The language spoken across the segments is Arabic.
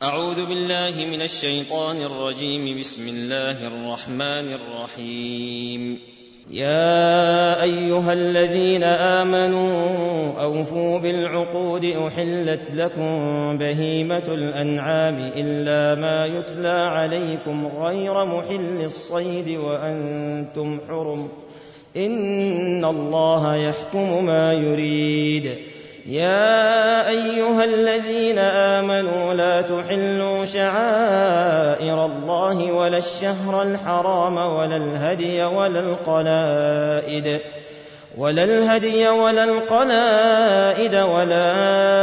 أعوذ بالله من الشيطان الرجيم. بسم الله الرحمن الرحيم. يا أيها الذين آمنوا أوفوا بالعقود أحلت لكم بهيمة الأنعام إلا ما يتلى عليكم غير محل الصيد وأنتم حرم إن الله يحكم ما يريد. يا أيها الذين آمنوا لا تحلوا شعائر الله ولا الشهر الحرام ولا الهدي ولا القلائد ولا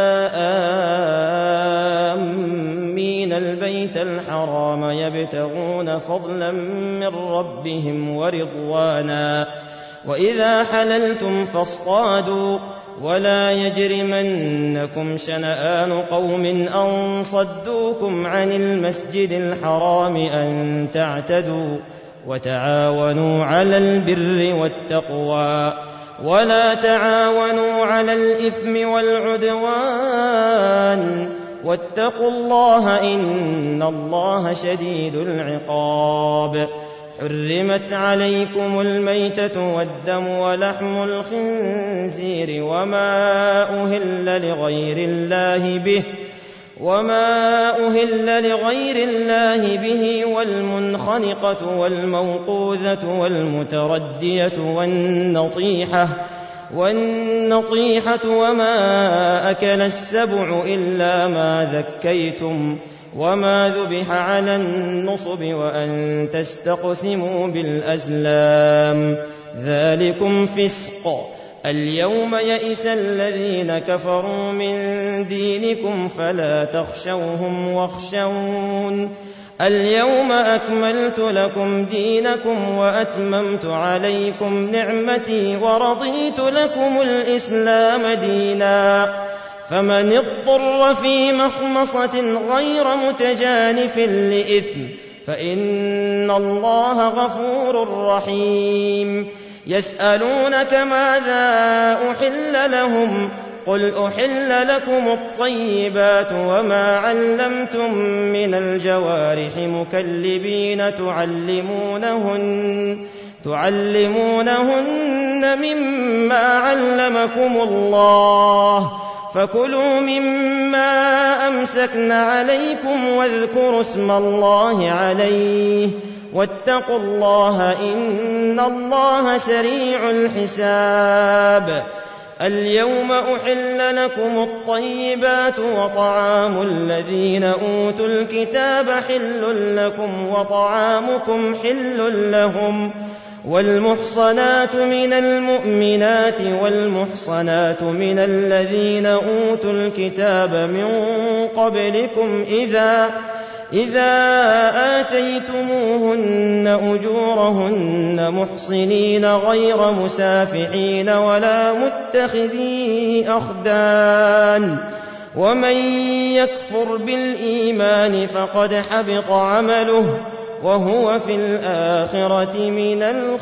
آمين البيت الحرام يبتغون فضلا من ربهم ورضوانا وإذا حللتم فاصطادوا ولا يجرمنكم شنآن قوم أن صدوكم عن المسجد الحرام أن تعتدوا وتعاونوا على البر والتقوى ولا تعاونوا على الإثم والعدوان واتقوا الله إن الله شديد العقاب. حرمت عليكم الميتة والدم ولحم الخنزير وما أهل لغير الله به والمنخنقة والموقوذة والمتردية والنطيحة وما أكل السبع إلا ما ذكيتم وما ذبح على النصب وأن تستقسموا بالأزلام اليوم يئس الذين كفروا من دينكم فلا تخشوهم واخشون اليوم أكملت لكم دينكم وأتممت عليكم نعمتي ورضيت لكم الإسلام دينا فمن اضطر في مخمصة غير متجانف لإثم فإن الله غفور رحيم. يسألونك ماذا أحل لهم قل أحل لكم الطيبات وما علمتم من الجوارح مكلبين تعلمونهن مما علمكم الله فكلوا مما أمسكن عليكم واذكروا اسم الله عليه واتقوا الله إن الله سريع الحساب. اليوم أحل لكم الطيبات وطعام الذين أوتوا الكتاب حل لكم وطعامكم حل لهم والمحصنات من المؤمنات والمحصنات من الذين أوتوا الكتاب من قبلكم إذا آتيتموهن أجورهن محصنين غير مسافحين ولا متخذي أخدان ومن يكفر بالإيمان فقد حبط عمله وهو في الآخرة من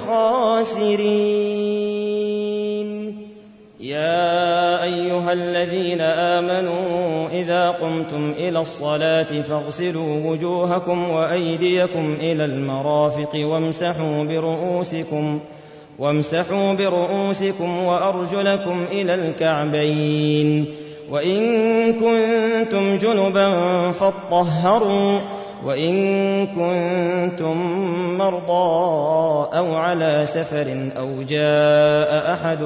الخاسرين. يا أيها الذين آمنوا إذا قمتم إلى الصلاة فاغسلوا وجوهكم وأيديكم إلى المرافق وامسحوا برؤوسكم وأرجلكم إلى الكعبين وإن كنتم جنبا فاطهروا وإن كنتم مرضى أو على سفر أو جاء أحد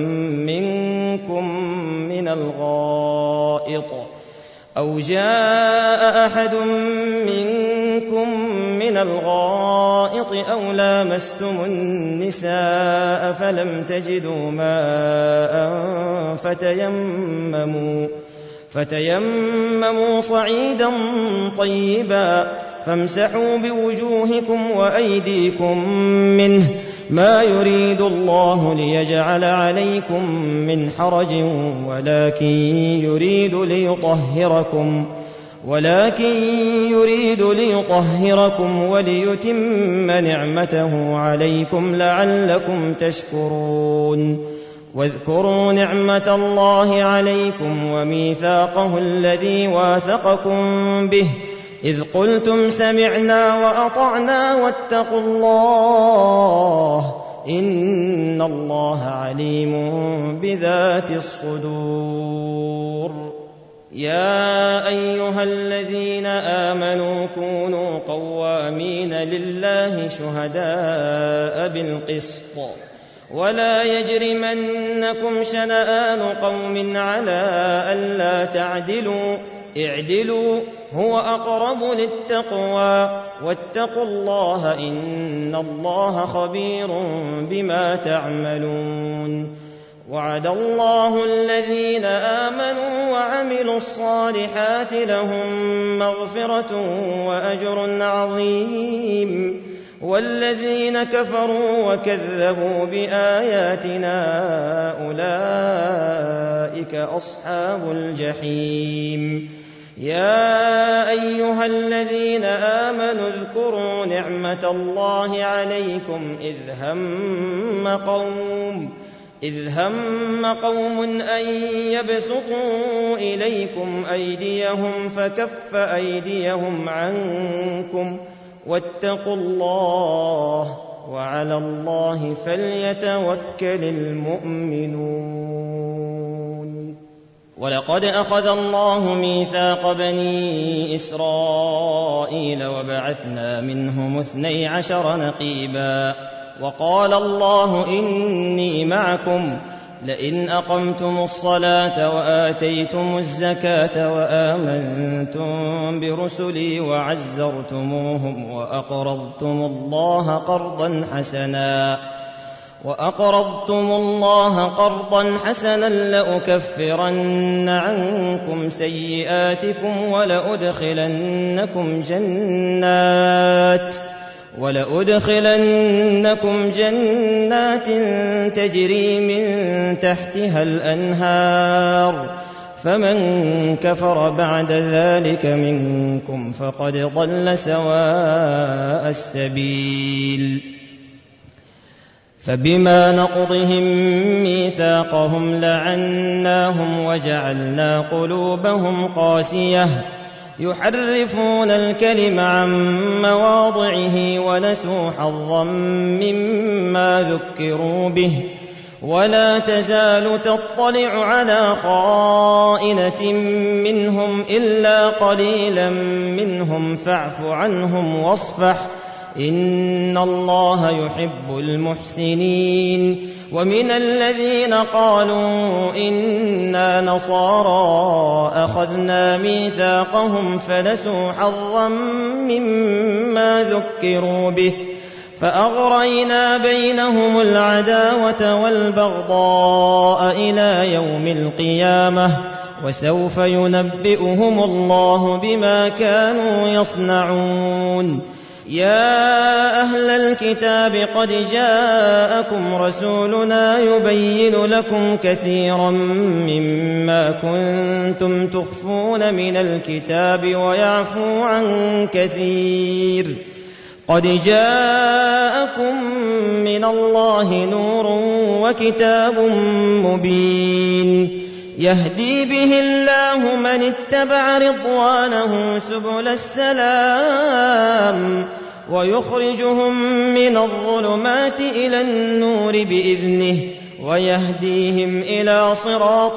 منكم من الغائط أو لامستم النساء فلم تجدوا ماء فتيمموا صعيدا طيبا فامسحوا بوجوهكم وأيديكم منه ما يريد الله ليجعل عليكم من حرج ولكن يريد ليطهركم وليتم نعمته عليكم لعلكم تشكرون. واذكروا نعمة الله عليكم وميثاقه الذي واثقكم به إذ قلتم سمعنا وأطعنا واتقوا الله إن الله عليم بذات الصدور. يا أيها الذين آمنوا كونوا قوامين لله شهداء بالقسط ولا يجرمنكم شنآن قوم على ألا تعدلوا اعدلوا هو أقرب للتقوى واتقوا الله إن الله خبير بما تعملون. وعد الله الذين آمنوا وعملوا الصالحات لهم مغفرة وأجر عظيم والذين كفروا وكذبوا بآياتنا أولئك أصحاب الجحيم. يا أيها الذين آمنوا اذكروا نعمة الله عليكم إذ هم قوم أن يبسطوا إليكم أيديهم فكف أيديهم عنكم واتقوا الله وعلى الله فليتوكل المؤمنون. ولقد أخذ الله ميثاق بني إسرائيل وبعثنا منهم 12 نقيبا وقال الله إني معكم لئن أقمتم الصلاة وآتيتم الزكاة وآمنتم برسلي وعزرتموهم وأقرضتم الله قرضا حسنا لأكفرن عنكم سيئاتكم ولأدخلنكم جنات تجري من تحتها الأنهار فمن كفر بعد ذلك منكم فقد ضل سواء السبيل. فبما نقضهم ميثاقهم لعناهم وجعلنا قلوبهم قاسية يحرفون الكلم عن مواضعه ونسوا حظا مما ذكروا به ولا تزال تطلع على خائنة منهم إلا قليلا منهم فاعف عنهم واصفح إن الله يحب المحسنين. ومن الذين قالوا إنا نصارى أخذنا ميثاقهم فنسوا حظا مما ذكروا به فأغرينا بينهم العداوة والبغضاء إلى يوم القيامة وسوف ينبئهم الله بما كانوا يصنعون. يا أهل الكتاب قد جاءكم رسولنا يبين لكم كثيرا مما كنتم تخفون من الكتاب ويعفو عن كثير قد جاءكم من الله نور وكتاب مبين يهدي به الله من اتبع رضوانه سبل السلام ويخرجهم من الظلمات إلى النور بإذنه ويهديهم إلى صراط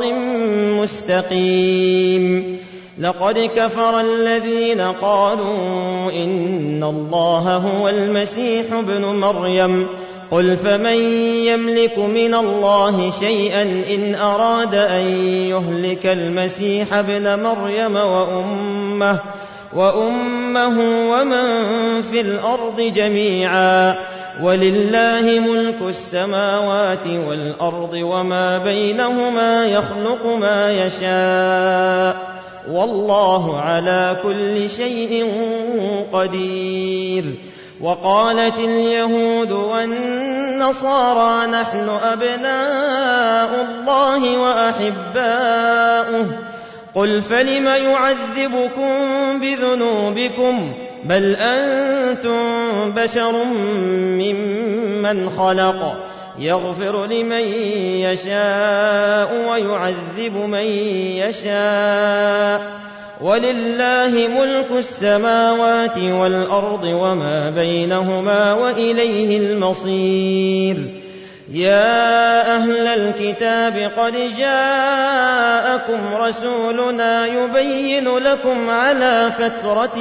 مستقيم. لقد كفر الذين قالوا إن الله هو المسيح ابن مريم قل فمن يملك من الله شيئا إن أراد أن يهلك المسيح ابن مريم وأمه ومن في الأرض جميعا ولله ملك السماوات والأرض وما بينهما يخلق ما يشاء والله على كل شيء قدير. وقالت اليهود والنصارى نحن أبناء الله وأحباؤه قل فلم يعذبكم بذنوبكم بل أنتم بشر ممن خلق يغفر لمن يشاء ويعذب من يشاء ولله ملك السماوات والأرض وما بينهما وإليه المصير يا أهل الكتاب قد جاءكم رسولنا يبين لكم على فترة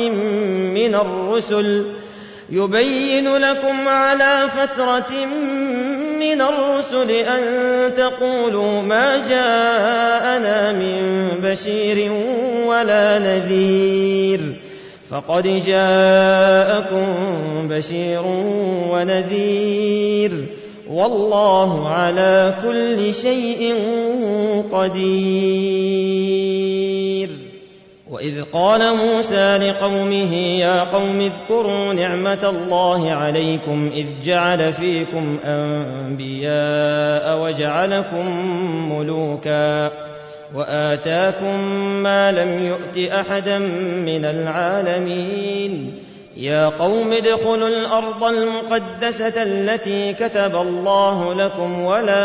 من الرسل أن تقولوا ما جاءنا من بشير ولا نذير فقد جاءكم بشير ونذير والله على كل شيء قدير. وإذ قال موسى لقومه يا قوم اذكروا نعمة الله عليكم إذ جعل فيكم أنبياء وجعلكم ملوكا وآتاكم ما لم يؤت أحدا من العالمين يا قوم ادخلوا الأرض المقدسة التي كتب الله لكم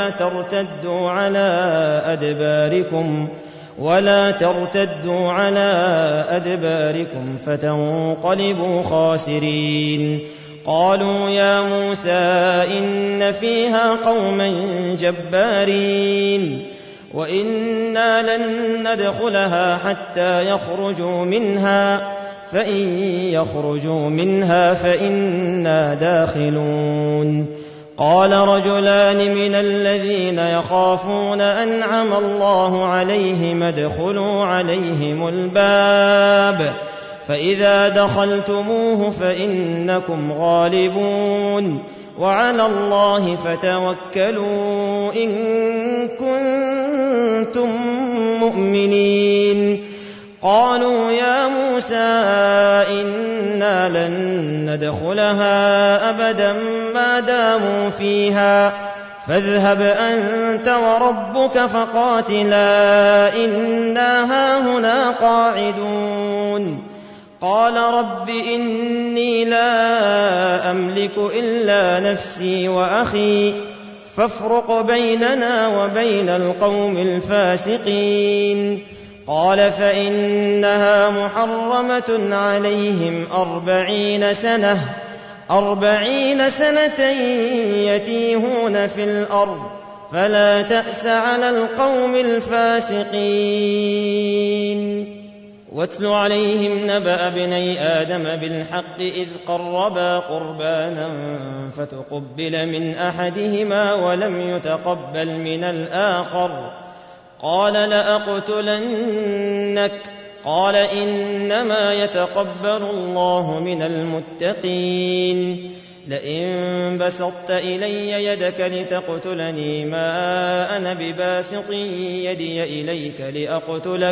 ولا ترتدوا على أدباركم فتنقلبوا خاسرين. قالوا يا موسى إن فيها قوما جبارين وإنا لن ندخلها حتى يخرجوا منها فإن يخرجوا منها فإنا داخلون. قال رجلان من الذين يخافون أنعم الله عليهم ادخلوا عليهم الباب فإذا دخلتموه فإنكم غالبون وعلى الله فتوكلوا إن كنتم مؤمنين. قالوا يا موسى إنا لن ندخلها أبدا ما داموا فيها فاذهب أنت وربك فقاتلا إنا هاهنا قاعدون. قال رب إني لا أملك إلا نفسي وأخي فافرق بيننا وبين القوم الفاسقين. قال فإنها محرمة عليهم 40 سنة يتيهون في الأرض فلا تأس على القوم الفاسقين. واتل عليهم نبأ ابني آدم بالحق إذ قربا قربانا فتقبل من أحدهما ولم يتقبل من الآخر قال لأقتلنك قال إنما يتقبل الله من المتقين. لئن بسطت إلي يدك لتقتلني ما أنا بباسط يدي إليك لأقتلك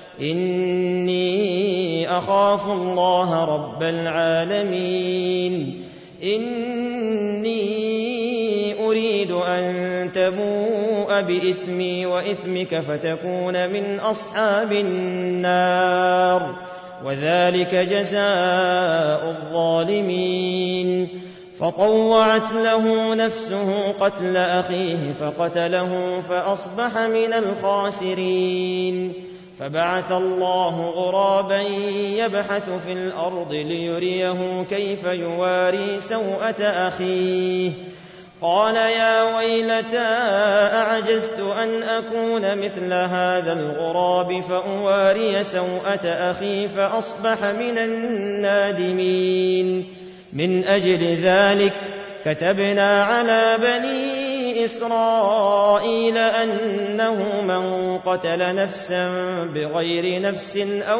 إني أخاف الله رب العالمين. إني أريد أن تبوء بإثمي وإثمك فتكون من أصحاب النار وذلك جزاء الظالمين. فطوعت له نفسه قتل أخيه فقتله فأصبح من الخاسرين. فبعث الله غرابا يبحث في الأرض ليريه كيف يواري سوءة أخيه قال يا ويلتى أعجزت أن أكون مثل هذا الغراب فأواري سوءة أخي فأصبح من النادمين. من أجل ذلك كتبنا على بني إسرائيل أنه من قتل نفسا بغير نفس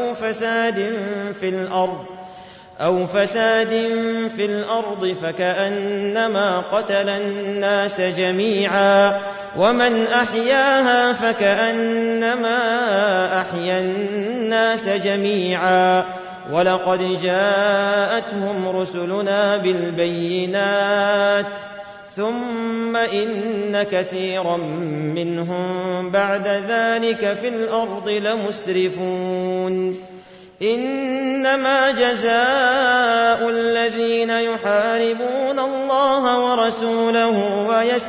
أو فساد في الأرض فكأنما قتل الناس جميعا ومن أحياها فكأنما أحيا الناس جميعا. ولقد جاءتهم رسلنا بالبينات ثم إن كثيرا منهم بعد ذلك في الأرض لمسرفون. إنما جزاء الذين يحاربون الله ورسوله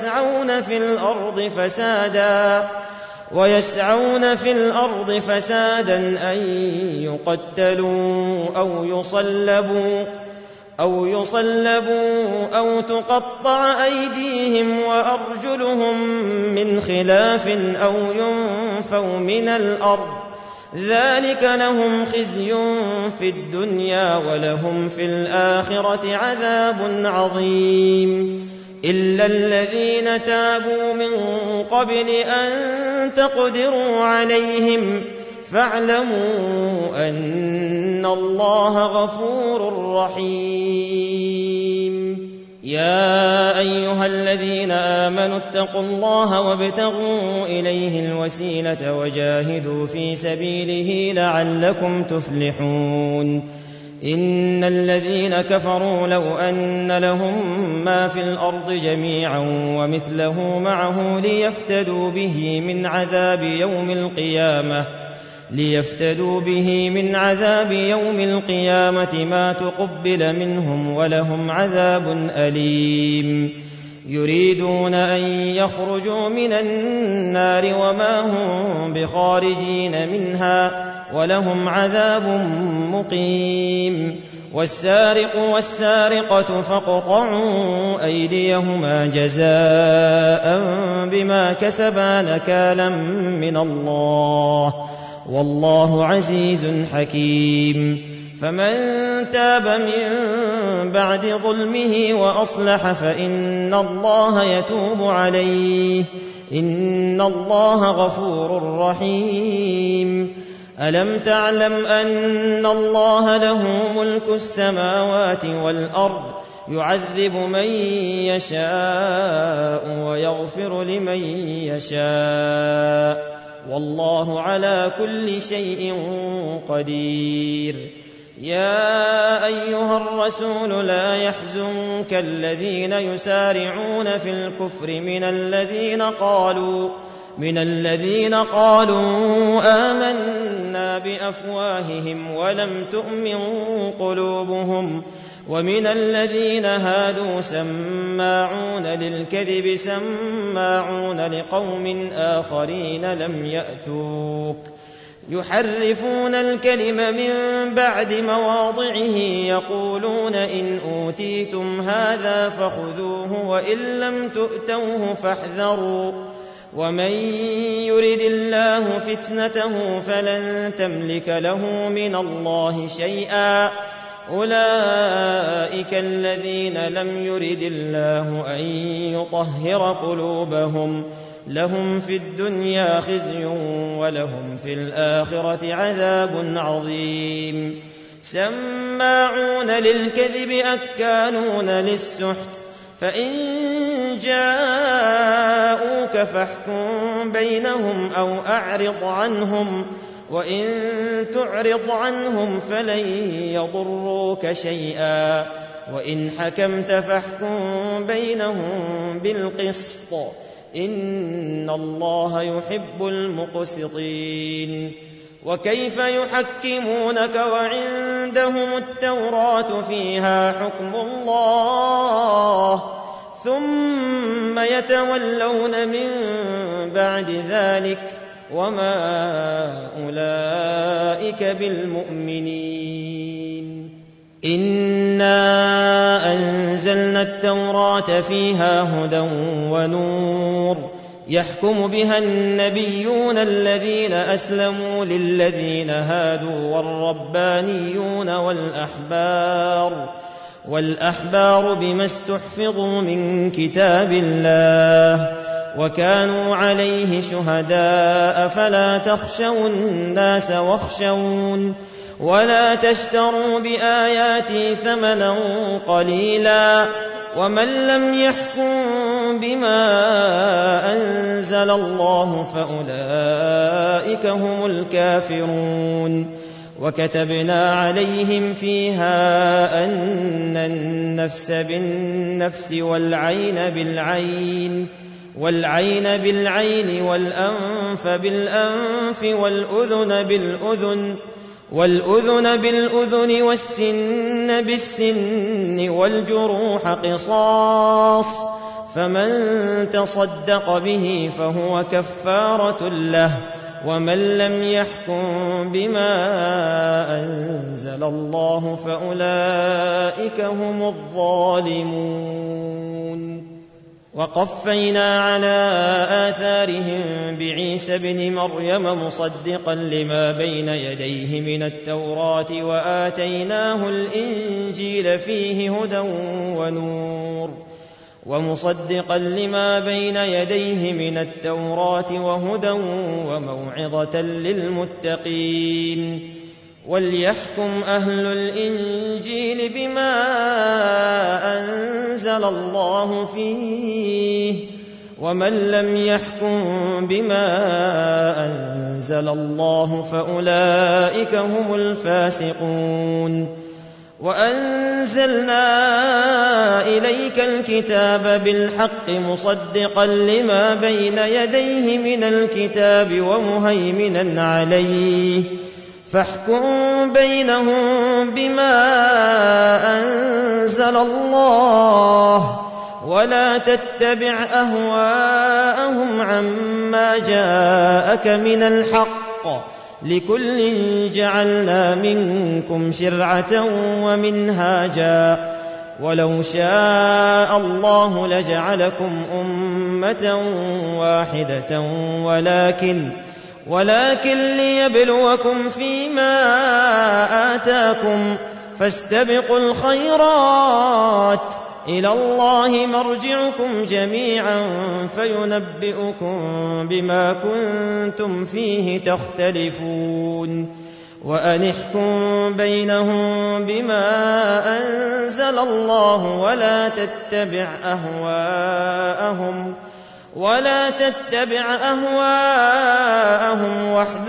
ويسعون في الأرض فسادا أن يقتلوا أو يصلبوا أو تقطع أيديهم وأرجلهم من خلاف أو ينفوا من الأرض، ذلك لهم خزي في الدنيا ولهم في الآخرة عذاب عظيم. إلا الذين تابوا من قبل أن تقدروا عليهم فاعلموا أن الله غفور رحيم. يا أيها الذين آمنوا اتقوا الله وابتغوا إليه الوسيلة وجاهدوا في سبيله لعلكم تفلحون. إن الذين كفروا لو أن لهم ما في الأرض جميعا ومثله معه ليفتدوا به من عذاب يوم القيامة ما تقبل منهم ولهم عذاب أليم. يريدون أن يخرجوا من النار وما هم بخارجين منها ولهم عذاب مقيم. والسارق والسارقة فاقطعوا أيديهما جزاء بما كسبا نكالا من الله والله عزيز حكيم. فمن تاب من بعد ظلمه وأصلح فإن الله يتوب عليه إن الله غفور رحيم. ألم تعلم أن الله له ملك السماوات والأرض يعذب من يشاء ويغفر لمن يشاء والله على كل شيء قدير. يا أيها الرسول لا يحزنك الذين يسارعون في الكفر من الذين قالوا آمنا بأفواههم ولم تؤمن قلوبهم ومن الذين هادوا سماعون للكذب سماعون لقوم آخرين لم يأتوك يحرفون الكلم من بعد مواضعه يقولون إن أوتيتم هذا فخذوه وإن لم تؤتوه فاحذروا ومن يرد الله فتنته فلن تملك له من الله شيئا أولئك الذين لم يرد الله أن يطهر قلوبهم لهم في الدنيا خزي ولهم في الآخرة عذاب عظيم. سماعون للكذب أكالون للسحت فإن جاءوك فاحكم بينهم أو أعرض عنهم وإن تعرض عنهم فلن يضروك شيئا وإن حكمت فاحكم بينهم بالقسط إن الله يحب المقسطين. وكيف يحكمونك وعندهم التوراة فيها حكم الله ثم يتولون من بعد ذلك وما أولئك بالمؤمنين. إنا أنزلنا التوراة فيها هدى ونور يحكم بها النبيون الذين أسلموا للذين هادوا والربانيون والأحبار بما استحفظوا من كتاب الله وكانوا عليه شهداء فلا تخشوا الناس واخشون ولا تشتروا بآياتي ثمنا قليلا ومن لم يحكم بما أنزل الله فأولئك هم الكافرون. وكتبنا عليهم فيها أن النفس بالنفس والعين بالعين والأنف بالأنف والأذن بالأذن والأذن بالأذن والسن بالسن والجروح قصاص، فمن تصدق به فهو كفارة له، ومن لم يحكم بما أنزل الله فأولئك هم الظالمون. وقفينا على آثارهم بعيسى ابن مريم مصدقا لما بين يديه من التوراة وآتيناه الإنجيل فيه هدى ونور، ومصدقا لما بين يديه من التوراة وهدى وموعظة للمتقين. وليحكم أهل الإنجيل بما أنزل الله فيه، ومن لم يحكم بما أنزل الله فأولئك هم الفاسقون. وأنزلنا إليك الكتاب بالحق مصدقا لما بين يديه من الكتاب ومهيمنا عليه، فاحكم بينهم بما أنزل الله، ولا تتبع أهواءهم عما جاءك من الحق، لكل جعلنا منكم شرعة ومنهاجا، ولو شاء الله لجعلكم أمة واحدة ولكن ليبلوكم فيما آتاكم، فاستبقوا الخيرات، إلى الله مرجعكم جميعا فينبئكم بما كنتم فيه تختلفون. وأن احكم بينهم بما أنزل الله ولا تتبع أهواءهم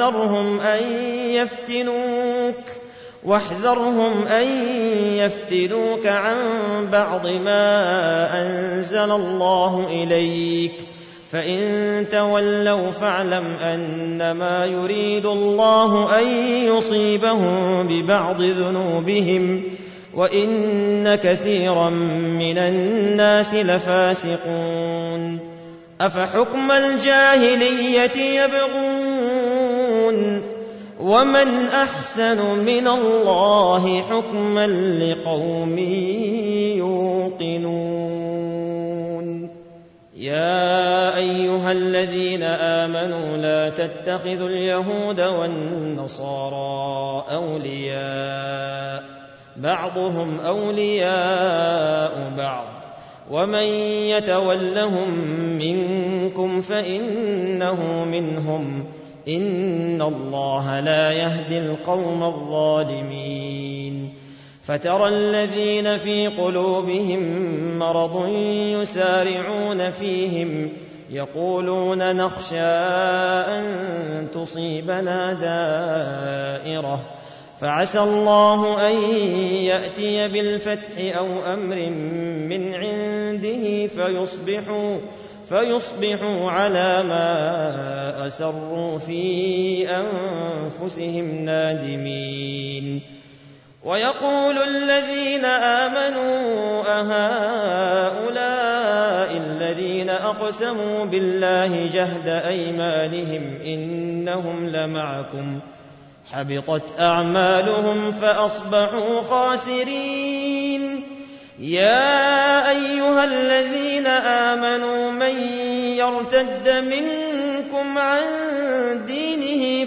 واحذرهم أن يفتنوك عن بعض ما أنزل الله إليك، فإن تولوا فاعلم أنما يريد الله أن يصيبهم ببعض ذنوبهم، وإن كثيرا من الناس لفاسقون. أفحكم الجاهلية يبغون، ومن أحسن من الله حكما لقوم يوقنون. يا أيها الذين آمنوا لا تتخذوا اليهود والنصارى أولياء، بعضهم أولياء بعض، ومن يتولهم منكم فإنه منهم، إن الله لا يهدي القوم الظالمين. فترى الذين في قلوبهم مرض يسارعون فيهم يقولون نخشى أن تصيبنا دائرة، فعسى الله أن يأتي بالفتح أو أمر من عنده فيصبحوا على ما أسروا في أنفسهم نادمين. ويقول الذين آمنوا أهؤلاء الذين أقسموا بالله جهد أيمانهم إنهم لمعكم، حبطت أعمالهم فأصبحوا خاسرين. يا أيها الذين آمنوا من يرتد منكم عن دينه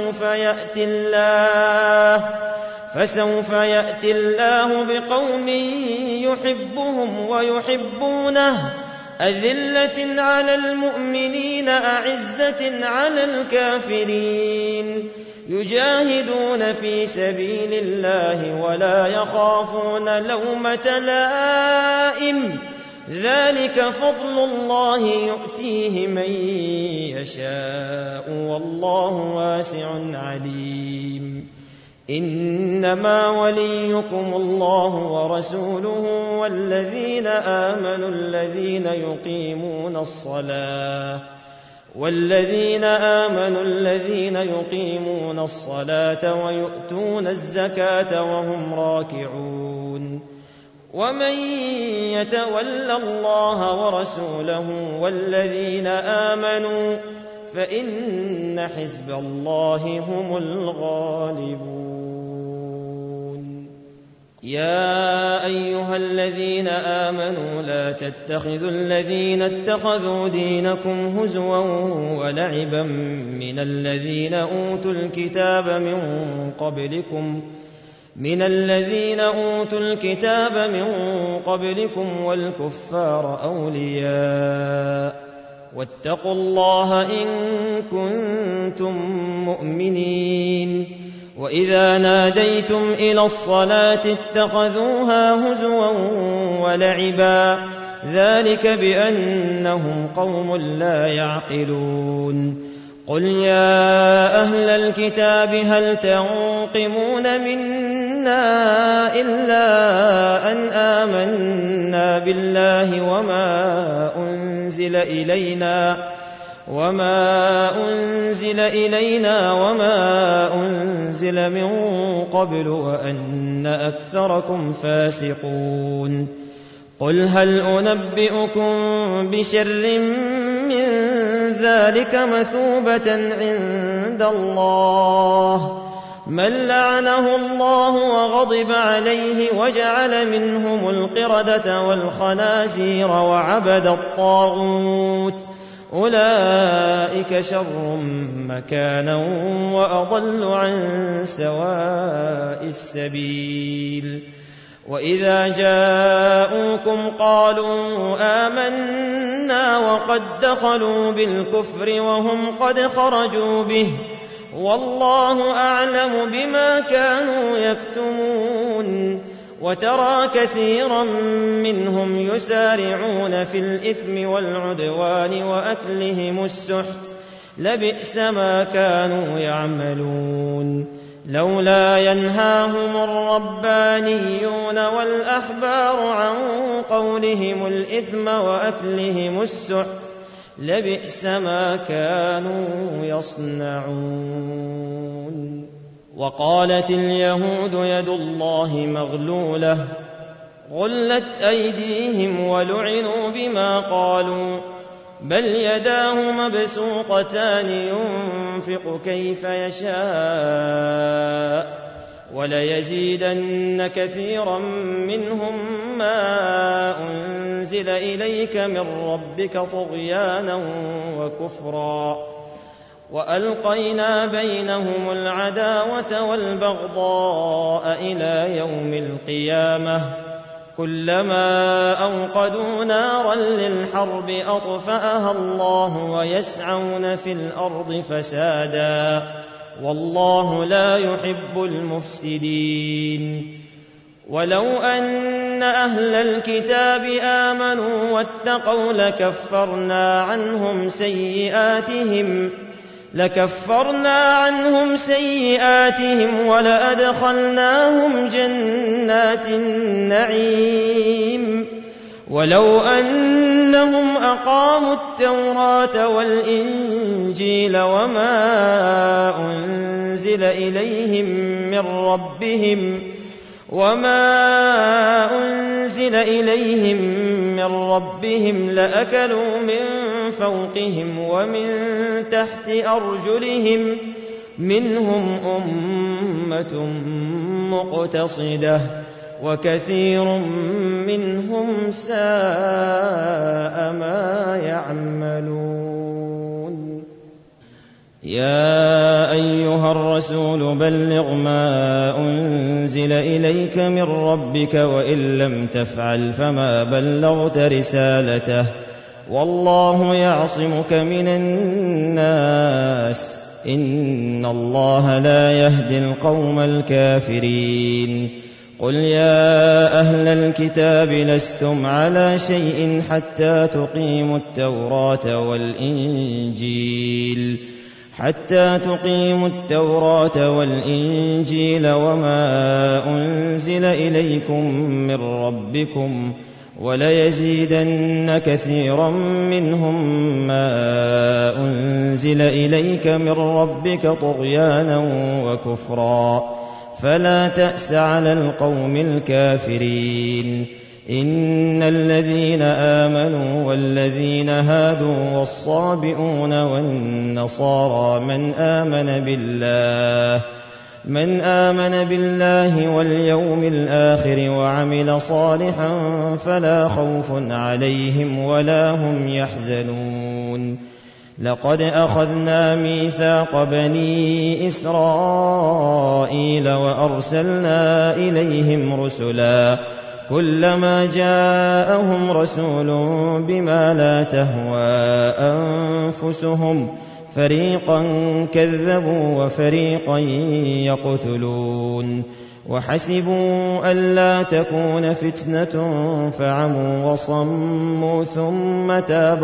فسوف يأتي الله بقوم يحبهم ويحبونه، أذلة على المؤمنين أعزة على الكافرين، يجاهدون في سبيل الله ولا يخافون لومة لائم، ذلك فضل الله يؤتيه من يشاء والله واسع عليم. إنما وليكم الله ورسوله والذين آمنوا الذين يقيمون الصلاة والذين آمنوا الذين يقيمون الصلاة ويؤتون الزكاة وهم راكعون ومن يتول الله ورسوله والذين آمنوا فإن حزب الله هم الغالبون. يا أيها الذين آمنوا لا تتخذوا الذين اتخذوا دينكم هزوا ولعبا من الذين أوتوا الكتاب من قبلكم والكفار أولياء واتقوا الله إن كنتم مؤمنين. وإذا ناديتم إلى الصلاة اتخذوها هزوا ولعبا ذلك بأنهم قوم لا يعقلون. قل يا أهل الكتاب هل تنقمون منا إلا أن آمنا بالله وما أنزل إلينا وما أنزل من قبل وأن أكثركم فاسقون. قل هل أنبئكم بشر من ذلك مثوبة عند الله من لعنه الله وغضب عليه وجعل منهم القردة والخنازير وعبد الطاغوت أولئك شر مكانا وأضل عن سواء السبيل. وإذا جاءوكم قالوا آمنا وقد دخلوا بالكفر وهم قد خرجوا به والله أعلم بما كانوا يكتمون. وترى كثيرا منهم يسارعون في الإثم والعدوان وأكلهم السحت لبئس ما كانوا يعملون. لولا ينهاهم الربانيون والأحبار عن قولهم الإثم وأكلهم السحت لبئس ما كانوا يصنعون. وقالت اليهود يد الله مغلولة غلت أيديهم ولعنوا بما قالوا بل يداه مبسوطتان ينفق كيف يشاء وليزيدن كثيرا منهم ما أنزل إليك من ربك طغيانا وكفرا وألقينا بينهم العداوة والبغضاء إلى يوم القيامة كلما أوقدوا نارا للحرب أطفأها الله ويسعون في الأرض فسادا والله لا يحب المفسدين. ولو أن أهل الكتاب آمنوا واتقوا لكفرنا عنهم سيئاتهم ولأدخلناهم جنات النعيم. ولو أنهم أقاموا التوراة والإنجيل وما أنزل إليهم من ربهم لأكلوا من فوقهم ومن تحت أرجلهم منهم أمة مقتصدة وكثير منهم ساء ما يعملون. يا أيها الرسول بلغ ما أنزل إليك من ربك وإن لم تفعل فما بلغت رسالته والله يعصمك من الناس إن الله لا يهدي القوم الكافرين. قل يا أهل الكتاب لستم على شيء حتى تقيموا التوراة والإنجيل وما أنزل إليكم من ربكم وليزيدن كثيرا منهم ما أنزل إليك من ربك طغيانا وكفرا فلا تأس على القوم الكافرين. إن الذين آمنوا والذين هادوا والصابئون والنصارى من آمن بالله واليوم الآخر وعمل صالحا فلا خوف عليهم ولا هم يحزنون. لقد أخذنا ميثاق بني إسرائيل وأرسلنا إليهم رسلا كلما جاءهم رسول بما لا تهوى أنفسهم فريقا كذبوا وفريقا يقتلون وحسبوا ألا تكون فتنة فعموا وصموا ثم تاب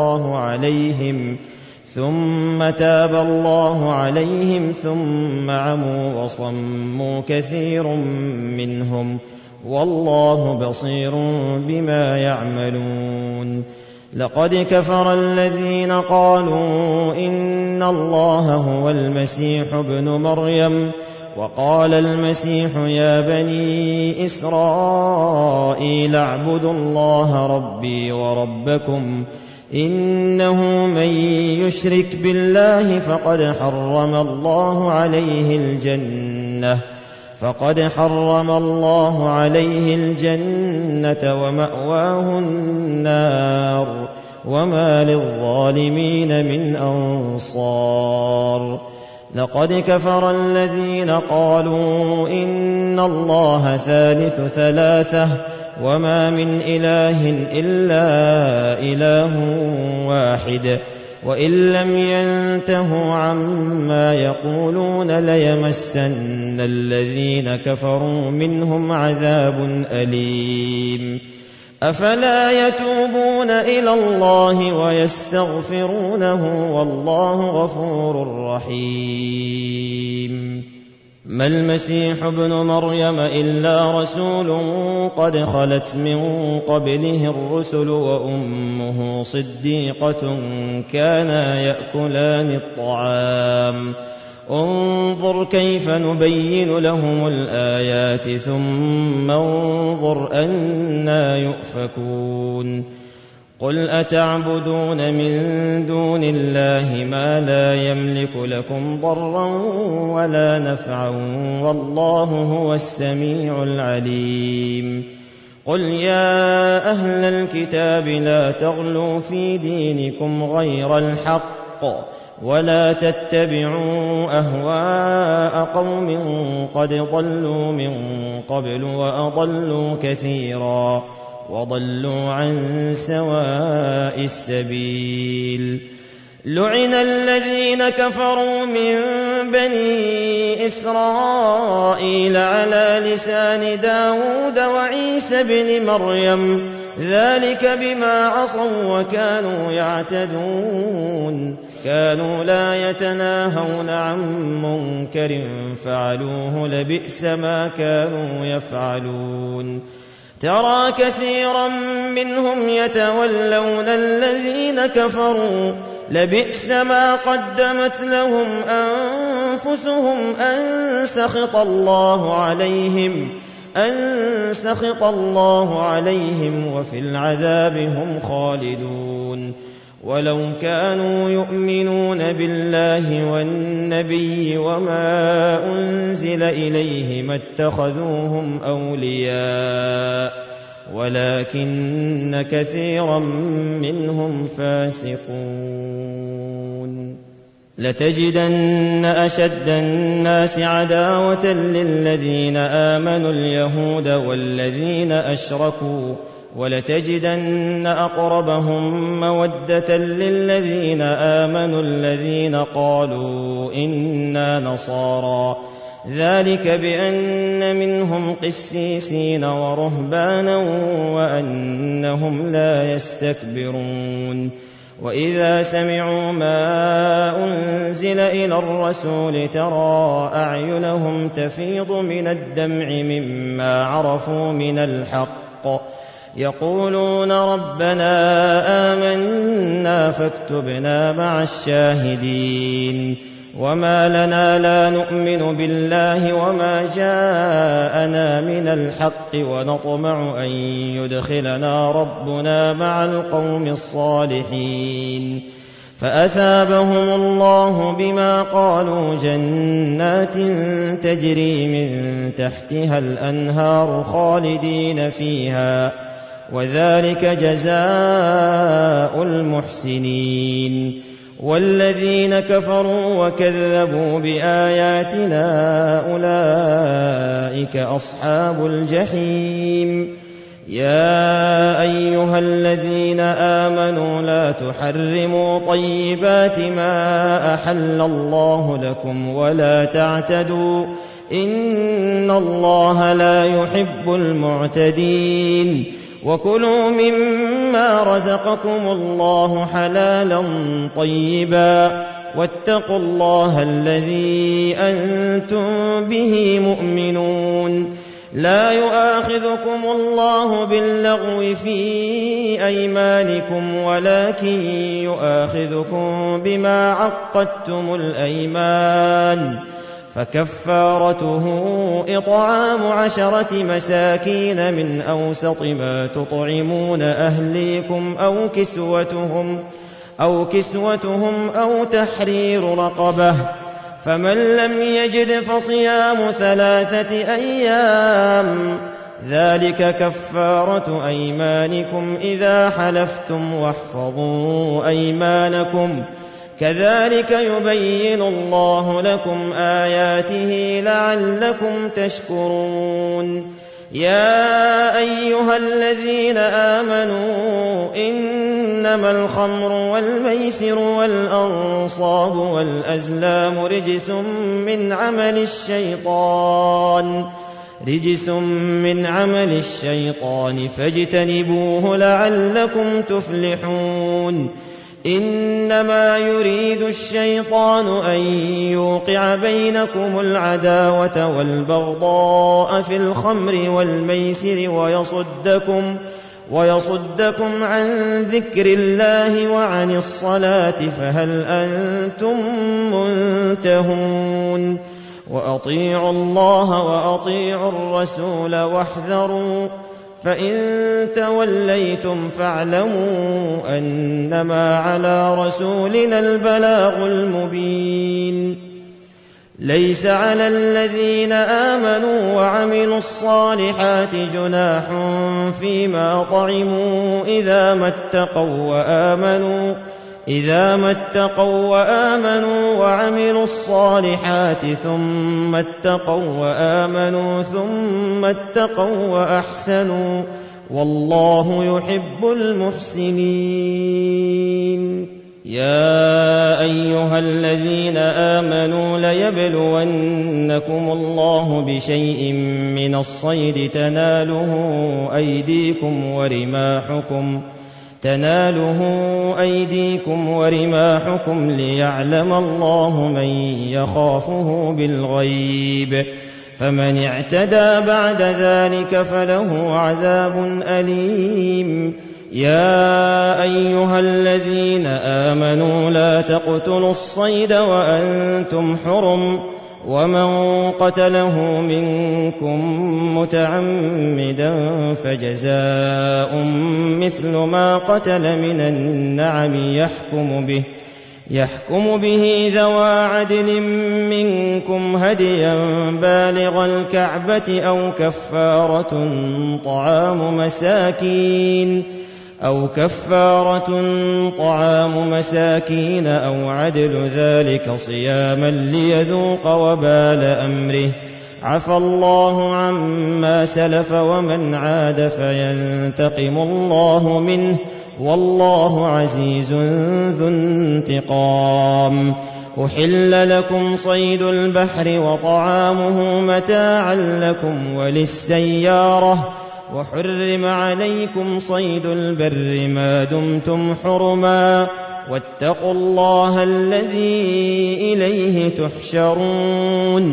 الله عليهم ثم عموا وصموا كثير منهم والله بصير بما يعملون. لقد كفر الذين قالوا إن الله هو المسيح ابن مريم وقال المسيح يا بني إسرائيل اعبدوا الله ربي وربكم إنه من يشرك بالله فقد حرم الله عليه الجنة ومأواه النار وما للظالمين من أنصار. لقد كفر الذين قالوا إن الله ثالث ثلاثة وما من إله إلا إله واحد وإن لم ينتهوا عما يقولون ليمسن الذين كفروا منهم عذاب أليم. أفلا يتوبون إلى الله ويستغفرونه والله غفور رحيم. ما المسيح ابن مريم إلا رسول قد خلت من قبله الرسل وأمه صديقة كانا يأكلان الطعام انظر كيف نبين لهم الآيات ثم انظر أنى يؤفكون. قل أتعبدون من دون الله ما لا يملك لكم ضرا ولا نفعا والله هو السميع العليم. قل يا أهل الكتاب لا تغلوا في دينكم غير الحق ولا تتبعوا أهواء قوم قد ضلوا من قبل وأضلوا كثيرا وضلوا عن سواء السبيل. لعن الذين كفروا من بني إسرائيل على لسان داود وعيسى بن مريم ذلك بما عصوا وكانوا يعتدون كانوا لا يتناهون عن منكر فعلوه لبئس ما كانوا يفعلون. ترى كثيرا منهم يتولون الذين كفروا لبئس ما قدمت لهم أنفسهم أن سخط الله عليهم وفي العذاب هم خالدون. ولو كانوا يؤمنون بالله والنبي وما أنزل إليه ما اتخذوهم أولياء ولكن كثيرا منهم فاسقون. لتجدن أشد الناس عداوة للذين آمنوا اليهود والذين أشركوا ولتجدن أقربهم مودة للذين آمنوا الذين قالوا إنا نصارى ذلك بأن منهم قسيسين ورهبانا وأنهم لا يستكبرون. وإذا سمعوا ما أنزل إلى الرسول ترى أعينهم تفيض من الدمع مما عرفوا من الحق يقولون ربنا آمنا فاكتبنا مع الشاهدين وما لنا لا نؤمن بالله وما جاءنا من الحق ونطمع أن يدخلنا ربنا مع القوم الصالحين فأثابهم الله بما قالوا جنات تجري من تحتها الأنهار خالدين فيها وذلك جزاء المحسنين والذين كفروا وكذبوا بآياتنا أولئك أصحاب الجحيم يا أيها الذين آمنوا لا تحرموا طيبات ما أحل الله لكم ولا تعتدوا إن الله لا يحب المعتدين وكلوا مما رزقكم الله حلالا طيبا واتقوا الله الذي أنتم به مؤمنون لا يؤاخذكم الله باللغو في أيمانكم ولكن يؤاخذكم بما عقدتم الأيمان فكفارته إطعام 10 مساكين من أوسط ما تطعمون أهليكم أو كسوتهم أو تحرير رقبة فمن لم يجد فصيام 3 أيام ذلك كفارة أيمانكم إذا حلفتم واحفظوا أيمانكم كذلك يبين الله لكم آياته لعلكم تشكرون يا أيها الذين آمنوا إنما الخمر والميسر والأنصاب والأزلام رجس من عمل الشيطان فاجتنبوه لعلكم تفلحون إنما يريد الشيطان أن يوقع بينكم العداوة والبغضاء في الخمر والميسر ويصدكم عن ذكر الله وعن الصلاة فهل أنتم منتهون وأطيعوا الله وأطيعوا الرسول واحذروا فإن توليتم فاعلموا أنما على رسولنا البلاغ المبين ليس على الذين آمنوا وعملوا الصالحات جناح فيما طعموا إذا ما اتقوا وآمنوا وعملوا الصالحات ثم اتقوا وأحسنوا والله يحب المحسنين يا أيها الذين آمنوا ليبلونكم الله بشيء من الصيد تناله أيديكم ورماحكم ليعلم الله من يخافه بالغيب فمن اعتدى بعد ذلك فله عذاب أليم يا أيها الذين آمنوا لا تقتلوا الصيد وأنتم حرم ومن قتله منكم متعمدا فجزاء مثل ما قتل من النعم يحكم به ذوى عدل منكم هديا بالغ الكعبة أو كفارة طعام مساكين أو عدل ذلك صياما ليذوق وبال أمره عفى الله عما سلف ومن عاد فينتقم الله منه والله عزيز ذو انتقام أحل لكم صيد البحر وطعامه متاعا لكم وللسيارة وحرم عليكم صيد البر ما دمتم حرما واتقوا الله الذي إليه تحشرون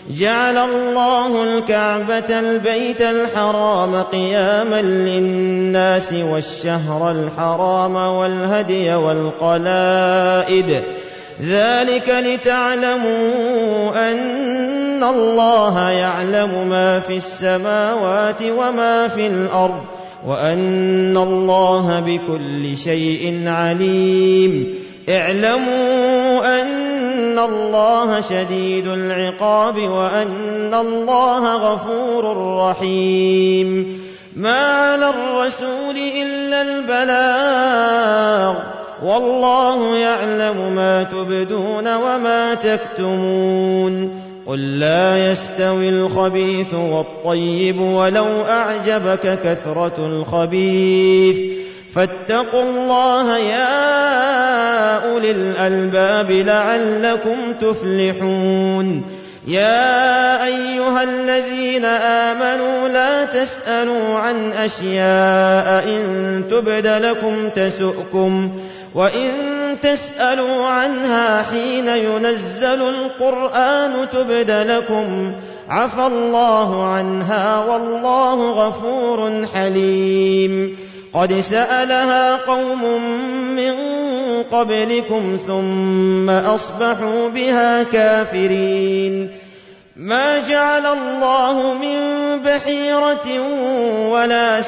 جعل الله الكعبة البيت الحرام قياما للناس والشهر الحرام والهدي والقلائد ذلك لتعلموا أن الله يعلم ما في السماوات وما في الأرض وأن الله بكل شيء عليم اعلموا أن الله شديد العقاب وأن الله غفور رحيم ما على الرسول إلا البلاغ والله يعلم ما تبدون وما تكتمون قل لا يستوي الخبيث والطيب ولو أعجبك كثرة الخبيث فاتقوا الله يا أولي الألباب لعلكم تفلحون يا أيها الذين آمنوا لا تسألوا عن أشياء إن تبد لكم تسؤكم وإن تسألوا عنها حين ينزل القرآن تبد لكم عفى الله عنها والله غفور حليم قد سألها قوم من قبلكم ثم أصبحوا بها كافرين ما جعل الله من بحيرة ولا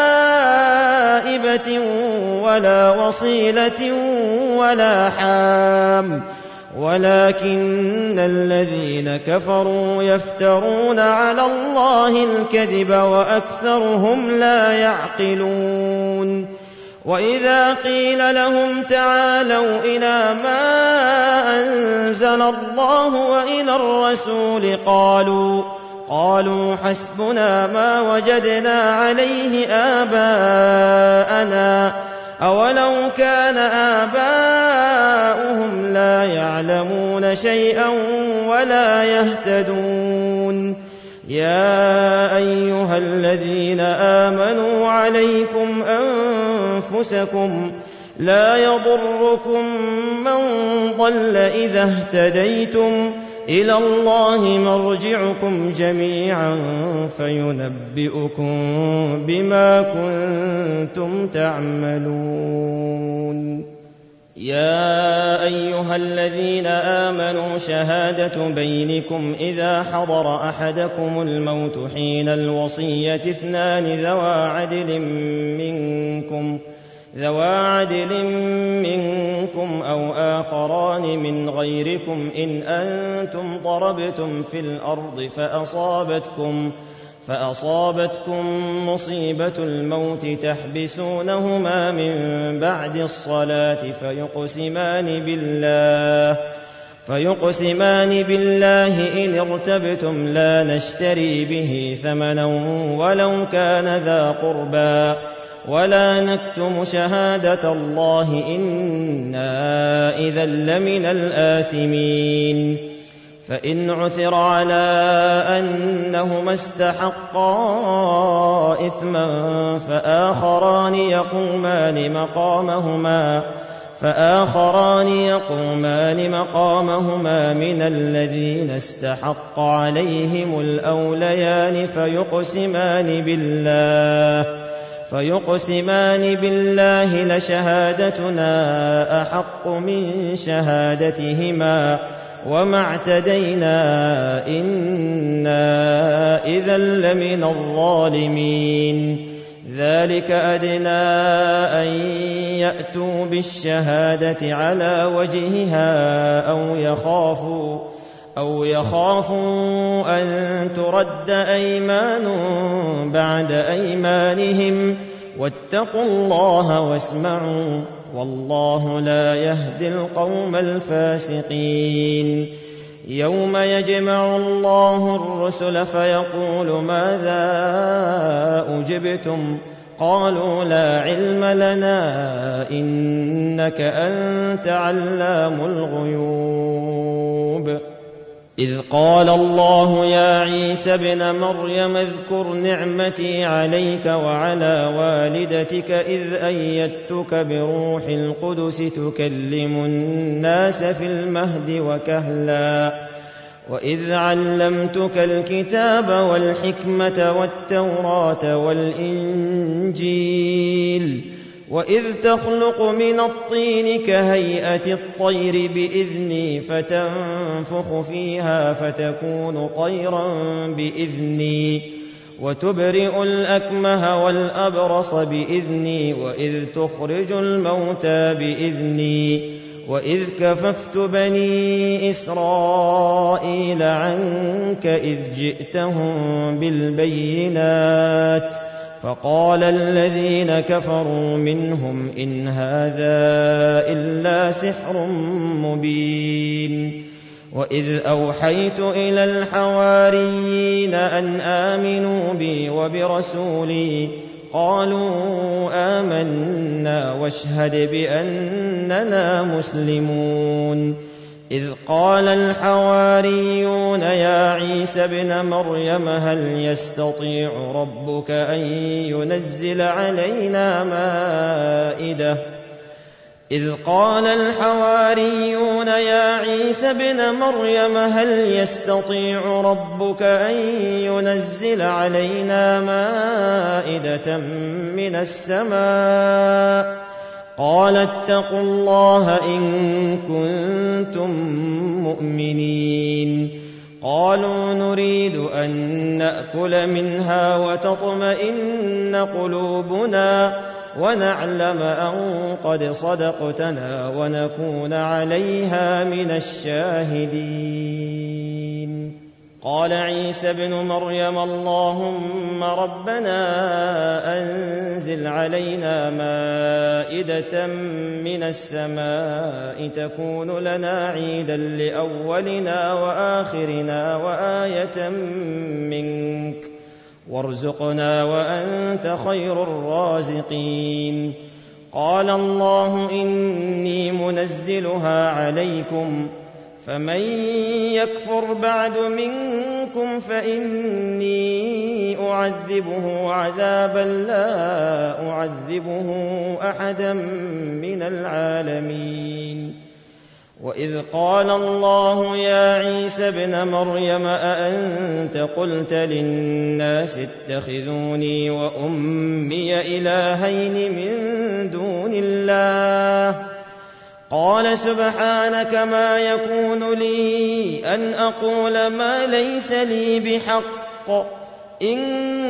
سائبة ولا وصيلة ولا حام ولكن الذين كفروا يفترون على الله الكذب وأكثرهم لا يعقلون وإذا قيل لهم تعالوا إلى ما أنزل الله وإلى الرسول قالوا حسبنا ما وجدنا عليه آباءنا أولو كان آباؤهم لا يعلمون شيئا ولا يهتدون يا أيها الذين آمنوا عليكم أنفسكم لا يضركم من ضل إذا اهتديتم إلى الله مرجعكم جميعا فينبئكم بما كنتم تعملون يا أيها الذين آمنوا شهادة بينكم إذا حضر أحدكم الموت حين الوصية اثنان ذوى عدل منكم أو آخران من غيركم إن أنتم ضربتم في الأرض فأصابتكم مصيبة الموت تحبسونهما من بعد الصلاة فيقسمان بالله إن ارتبتم لا نشتري به ثمنا ولو كان ذا قربى ولا نكتم شهادة الله إنا إذا لمن الآثمين فإن عثر على أنهما استحقا إثما فآخران يقومان مقامهما من الذين استحق عليهم الأوليان فيقسمان بالله لشهادتنا أحق من شهادتهما وما اعتدينا إنا إذا لمن الظالمين ذلك أدنى أن يأتوا بالشهادة على وجهها أو يخافوا أن ترد أيمان بعد أيمانهم واتقوا الله واسمعوا والله لا يهدي القوم الفاسقين يوم يجمع الله الرسل فيقول ماذا أجبتم قالوا لا علم لنا إنك أنت علام الغيوب إذ قال الله يا عيسى ابن مريم اذكر نعمتي عليك وعلى والدتك إذ أيدتك بروح القدس تكلم الناس في المهد وكهلا وإذ علمتك الكتاب والحكمة والتوراة والإنجيل وإذ تخلق من الطين كهيئة الطير بإذني فتنفخ فيها فتكون طيرا بإذني وتبرئ الأكمه والأبرص بإذني وإذ تخرج الموتى بإذني وإذ كففت بني إسرائيل عنك إذ جئتهم بالبينات فقال الذين كفروا منهم إن هذا إلا سحر مبين وإذ أوحيت إلى الحواريين أن آمنوا بي وبرسولي قالوا آمنا واشهد بأننا مسلمون إذ قال الحواريون يا عيسى ابن مريم هل يستطيع ربك أن ينزل علينا مائدة إذ قال الحواريون يا عيسى ابن مريم هل يستطيع ربك أن ينزل علينا مائدة من السماء قال اتقوا الله إن كنتم مؤمنين قالوا نريد أن نأكل منها وتطمئن قلوبنا ونعلم أن قد صدقتنا ونكون عليها من الشاهدين قال عيسى ابن مريم اللهم ربنا أنزل علينا مائدة من السماء تكون لنا عيدا لأولنا وآخرنا وآية منك وارزقنا وأنت خير الرازقين قال الله إني منزلها عليكم فمن يكفر بعد منكم فإني أعذبه عذابا لا أعذبه أحدا من العالمين وإذ قال الله يا عيسى ابن مريم أأنت قلت للناس اتخذوني وأمي إلهين من دون الله قال سبحانك ما يكون لي أن أقول ما ليس لي بحق إن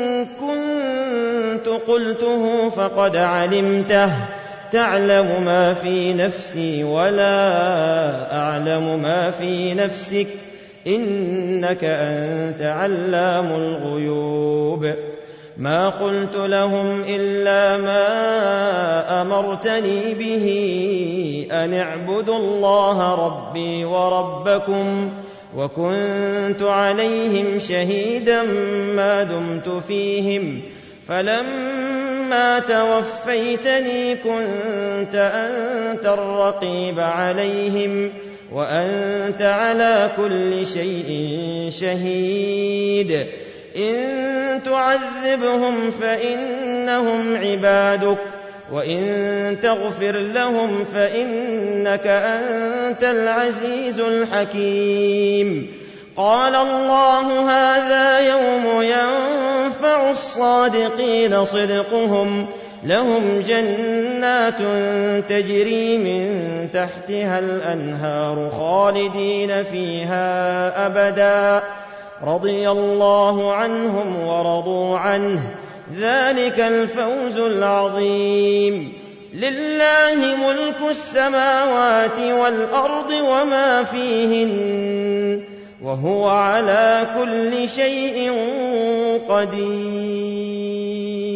كنت قلته فقد علمته تعلم ما في نفسي ولا أعلم ما في نفسك إنك أنت علام الغيوب ما قلت لهم إلا ما أمرتني به أن اعبدوا الله ربي وربكم وكنت عليهم شهيدا ما دمت فيهم فلما توفيتني كنت أنت الرقيب عليهم وأنت على كل شيء شهيد إن تعذبهم فإنهم عبادك وإن تغفر لهم فإنك أنت العزيز الحكيم قال الله هذا يوم ينفع الصادقين صدقهم لهم جنات تجري من تحتها الأنهار خالدين فيها أبدا رضي الله عنهم ورضوا عنه ذلك الفوز العظيم لله ملك السماوات والأرض وما فيهن وهو على كل شيء قدير